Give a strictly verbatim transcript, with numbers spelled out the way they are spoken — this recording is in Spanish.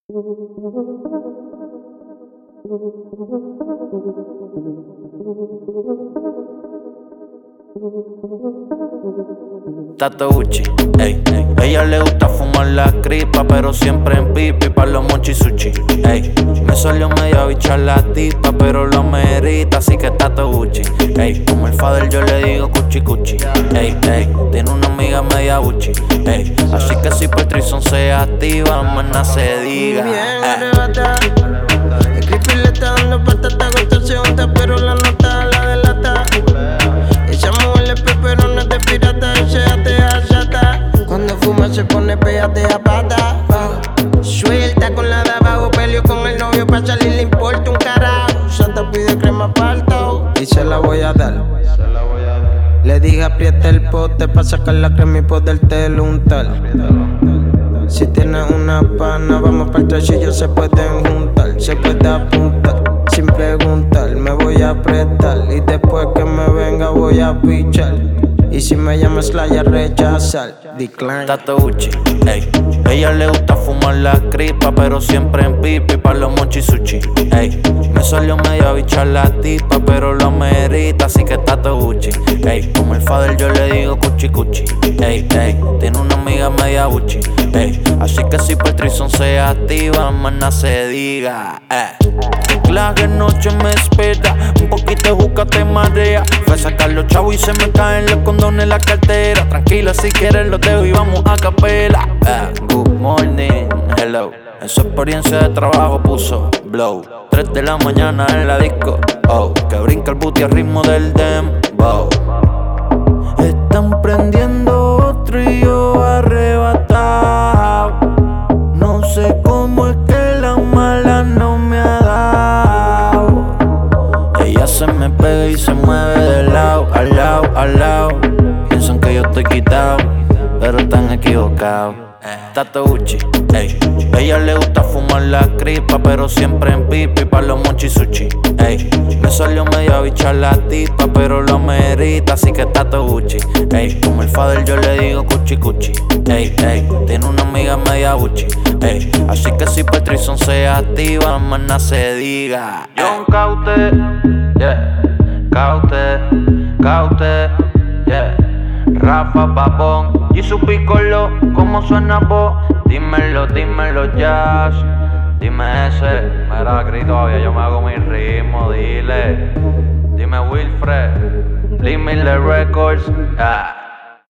Tato Gucci, ey, ey. Ella le gusta fumar la cripa, pero siempre en pipi pa' los mochi sushi, ey. Me salió media bicha la tipa, pero lo merita, así que Tato Gucci, ey. Como el fader yo le digo cuchi cuchi, ey, ey. Tiene una amiga media Gucci, ey. Así que si por Trison se activa, más nada se diga, bien eh. arrebata. El creepy le está dando patata, Gota se unta, pero la nota la delata. Esa mujer es peperona de pirata y se atea chata. Cuando fuma se pone péate a pata. Oh. Suelta con la de abajo, peleo con el novio pa' salir, le importa un carajo. Santa pide crema palto y se la voy a dar. Le dije aprieta el pote pa' sacar la crema y podértelo untar. Si tienes una pana, vamos pa'l tresillo, se pueden juntar. Se puede apuntar, sin preguntar, me voy a apretar. Y después que me venga voy a pichar. Y si me llamas la ya rechazar, decline. Tato Gucci, ey. Ella le gusta fumar la cripa, pero siempre en pipi pa' los mochi sushi, ey. Me salió media bicha la tipa, pero lo merita, así que Tato Gucci, ey. Como el fader yo le digo cuchi cuchi, ey, ey. Tiene una amiga media Gucci, ey. Así que si por Trison se activa, más nada se diga, eh. La noche me espera, un poquito de juca te marea. Fue a sacar los chavos y se me caen los condones en la cartera. Tranquila, si quieres los dejo y vamos a capela. eh. Good morning, hello. En su experiencia de trabajo puso blow. Tres de la mañana en la disco, oh. Que brinca el booty al ritmo del dembow. Están prendiendo otro y yo arrebatado. No sé cómo es que la mala no me ha dado. Ella se me pega y se mueve de lado, al lado, al lado. Piensan que yo estoy quitado, pero están equivocados. Tato Gucci, ey. Ella le gusta fumar la cripa, pero siempre en pipi pa' los mochi sushi, ey. Me salió media bicha la tipa, pero lo merita, así que Tato Gucci, ey. Como el fader yo le digo cuchi cuchi, ey, ey. Tiene una amiga media Gucci, ey. Así que si por Trison se activa, más nada se diga, eh. John Caute, yeah. Caute, Caute, yeah. Rafa Papón y su picolo, ¿cómo suena vos? Dímelo, dímelo, Jazz. Dime ese, mira, grito, yo me hago mi ritmo, dile. Dime Wilfred, Lee Miller Records, ah.